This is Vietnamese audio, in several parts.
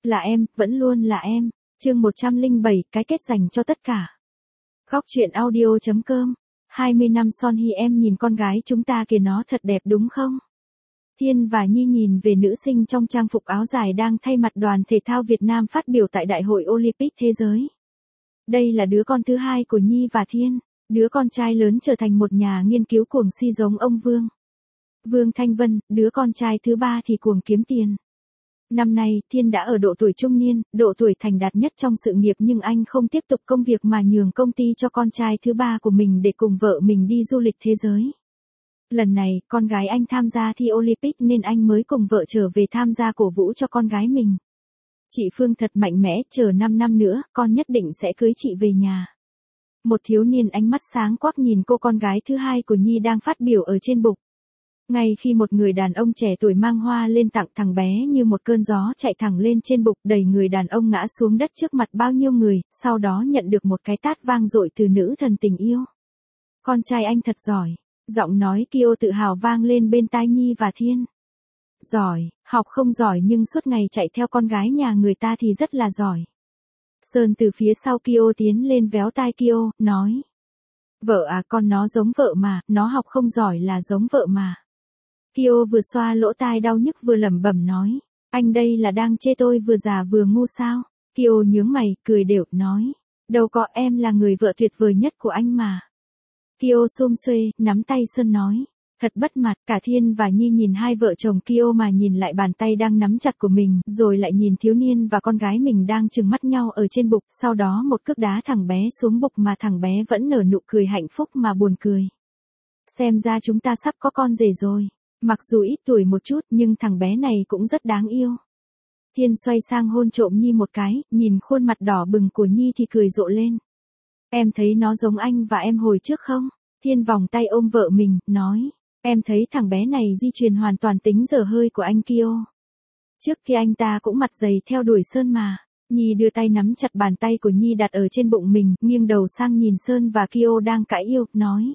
Là em, vẫn luôn là em. Chương 107, cái kết dành cho tất cả. Góc truyện audio.com. 20 năm Son Hye em nhìn con gái chúng ta kìa, nó thật đẹp đúng không? Thiên và Nhi nhìn về nữ sinh trong trang phục áo dài đang thay mặt đoàn thể thao Việt Nam phát biểu tại Đại hội Olympic Thế giới. Đây là đứa con thứ hai của Nhi và Thiên. Đứa con trai lớn trở thành một nhà nghiên cứu cuồng si giống ông Vương Thanh Vân, đứa con trai thứ ba thì cuồng kiếm tiền. Năm nay, Thiên đã ở độ tuổi trung niên, độ tuổi thành đạt nhất trong sự nghiệp, nhưng anh không tiếp tục công việc mà nhường công ty cho con trai thứ ba của mình để cùng vợ mình đi du lịch thế giới. Lần này, con gái anh tham gia thi Olympic nên anh mới cùng vợ trở về tham gia cổ vũ cho con gái mình. Chị Phương thật mạnh mẽ, chờ 5 năm nữa, con nhất định sẽ cưới chị về nhà. Một thiếu niên ánh mắt sáng quắc nhìn cô con gái thứ hai của Nhi đang phát biểu ở trên bục. Ngay khi một người đàn ông trẻ tuổi mang hoa lên tặng thằng bé, như một cơn gió chạy thẳng lên trên bục, đẩy người đàn ông ngã xuống đất trước mặt bao nhiêu người, sau đó nhận được một cái tát vang dội từ nữ thần tình yêu. Con trai anh thật giỏi. Giọng nói Kyo tự hào vang lên bên tai Nhi và Thiên. Giỏi, học không giỏi nhưng suốt ngày chạy theo con gái nhà người ta thì rất là giỏi. Sơn từ phía sau Kyo tiến lên véo tai Kyo, nói. Vợ à, con nó giống vợ mà, nó học không giỏi là giống vợ mà. Kyo vừa xoa lỗ tai đau nhức vừa lẩm bẩm nói. Anh đây là đang chê tôi vừa già vừa ngu sao? Kyo nhướng mày, cười đều, nói. Đâu có, em là người vợ tuyệt vời nhất của anh mà. Kyo xum xuê, nắm tay Sơn nói. Thật bất mặt, cả Thiên và Nhi nhìn hai vợ chồng Kyo mà nhìn lại bàn tay đang nắm chặt của mình, rồi lại nhìn thiếu niên và con gái mình đang trừng mắt nhau ở trên bục, sau đó một cước đá thằng bé xuống bục mà thằng bé vẫn nở nụ cười hạnh phúc mà buồn cười. Xem ra chúng ta sắp có con rể rồi. Mặc dù ít tuổi một chút nhưng thằng bé này cũng rất đáng yêu. Thiên xoay sang hôn trộm Nhi một cái, nhìn khuôn mặt đỏ bừng của Nhi thì cười rộ lên. Em thấy nó giống anh và em hồi trước không? Thiên vòng tay ôm vợ mình, nói. Em thấy thằng bé này di truyền hoàn toàn tính dở hơi của anh Kyo. Trước kia anh ta cũng mặt dày theo đuổi Sơn mà. Nhi đưa tay nắm chặt bàn tay của Nhi đặt ở trên bụng mình, nghiêng đầu sang nhìn Sơn và Kyo đang cãi yêu, nói.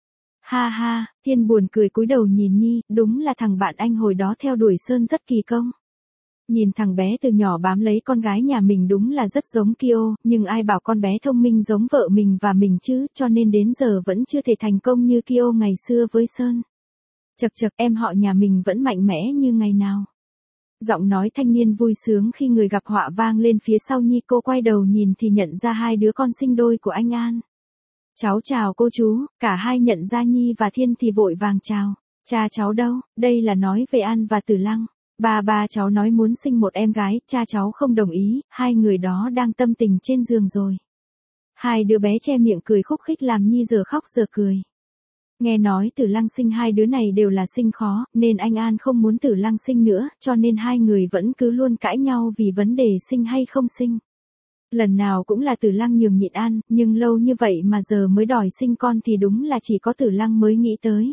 Ha ha, Thiên buồn cười cúi đầu nhìn Nhi, đúng là thằng bạn anh hồi đó theo đuổi Sơn rất kỳ công. Nhìn thằng bé từ nhỏ bám lấy con gái nhà mình đúng là rất giống Kyo, nhưng ai bảo con bé thông minh giống vợ mình và mình chứ, cho nên đến giờ vẫn chưa thể thành công như Kyo ngày xưa với Sơn. Chậc chậc, em họ nhà mình vẫn mạnh mẽ như ngày nào. Giọng nói thanh niên vui sướng khi người gặp họa vang lên phía sau Nhi, cô quay đầu nhìn thì nhận ra hai đứa con sinh đôi của anh An. Cháu chào cô chú, cả hai nhận ra Nhi và Thiên thì vội vàng chào. Cha cháu đâu, đây là nói về An và Tử Lăng. Ba cháu nói muốn sinh một em gái, cha cháu không đồng ý, hai người đó đang tâm tình trên giường rồi. Hai đứa bé che miệng cười khúc khích làm Nhi giờ khóc giờ cười. Nghe nói Tử Lăng sinh hai đứa này đều là sinh khó, nên anh An không muốn Tử Lăng sinh nữa, cho nên hai người vẫn cứ luôn cãi nhau vì vấn đề sinh hay không sinh. Lần nào cũng là Tử Lăng nhường nhịn An, nhưng lâu như vậy mà giờ mới đòi sinh con thì đúng là chỉ có Tử Lăng mới nghĩ tới.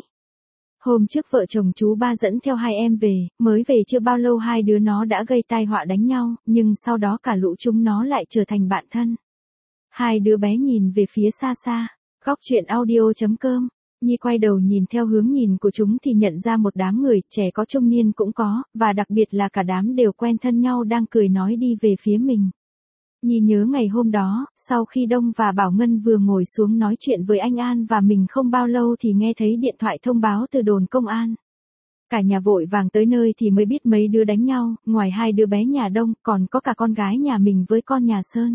Hôm trước vợ chồng chú ba dẫn theo hai em về, mới về chưa bao lâu hai đứa nó đã gây tai họa đánh nhau, nhưng sau đó cả lũ chúng nó lại trở thành bạn thân. Hai đứa bé nhìn về phía xa xa. Góc truyện audio.com. Nhi quay đầu nhìn theo hướng nhìn của chúng thì nhận ra một đám người, trẻ có trung niên cũng có, và đặc biệt là cả đám đều quen thân nhau đang cười nói đi về phía mình. Nhi nhớ ngày hôm đó, sau khi Đông và Bảo Ngân vừa ngồi xuống nói chuyện với anh An và mình không bao lâu thì nghe thấy điện thoại thông báo từ đồn công an. Cả nhà vội vàng tới nơi thì mới biết mấy đứa đánh nhau, ngoài hai đứa bé nhà Đông còn có cả con gái nhà mình với con nhà Sơn.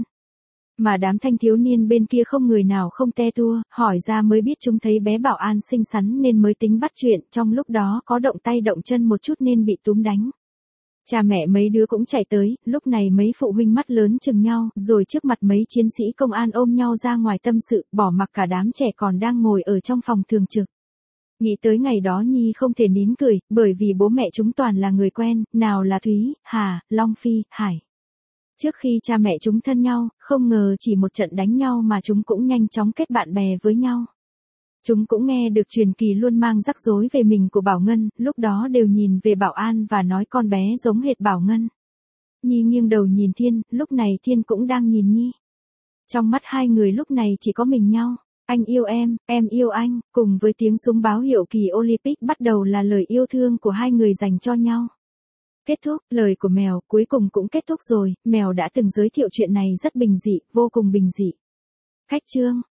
Mà đám thanh thiếu niên bên kia không người nào không te tua, hỏi ra mới biết chúng thấy bé Bảo An xinh xắn nên mới tính bắt chuyện, trong lúc đó có động tay động chân một chút nên bị túm đánh. Cha mẹ mấy đứa cũng chạy tới, lúc này mấy phụ huynh mắt lớn chừng nhau, rồi trước mặt mấy chiến sĩ công an ôm nhau ra ngoài tâm sự, bỏ mặc cả đám trẻ còn đang ngồi ở trong phòng thường trực. Nghĩ tới ngày đó Nhi không thể nín cười, bởi vì bố mẹ chúng toàn là người quen, nào là Thúy, Hà, Long Phi, Hải. Trước khi cha mẹ chúng thân nhau, không ngờ chỉ một trận đánh nhau mà chúng cũng nhanh chóng kết bạn bè với nhau. Chúng cũng nghe được truyền kỳ luôn mang rắc rối về mình của Bảo Ngân, lúc đó đều nhìn về Bảo An và nói con bé giống hệt Bảo Ngân. Nhi nghiêng đầu nhìn Thiên, lúc này Thiên cũng đang nhìn Nhi. Trong mắt hai người lúc này chỉ có mình nhau. Anh yêu em yêu anh, cùng với tiếng súng báo hiệu kỳ Olympic bắt đầu là lời yêu thương của hai người dành cho nhau. Kết thúc, lời của mèo cuối cùng cũng kết thúc rồi, mèo đã từng giới thiệu chuyện này rất bình dị, vô cùng bình dị. Khách trương,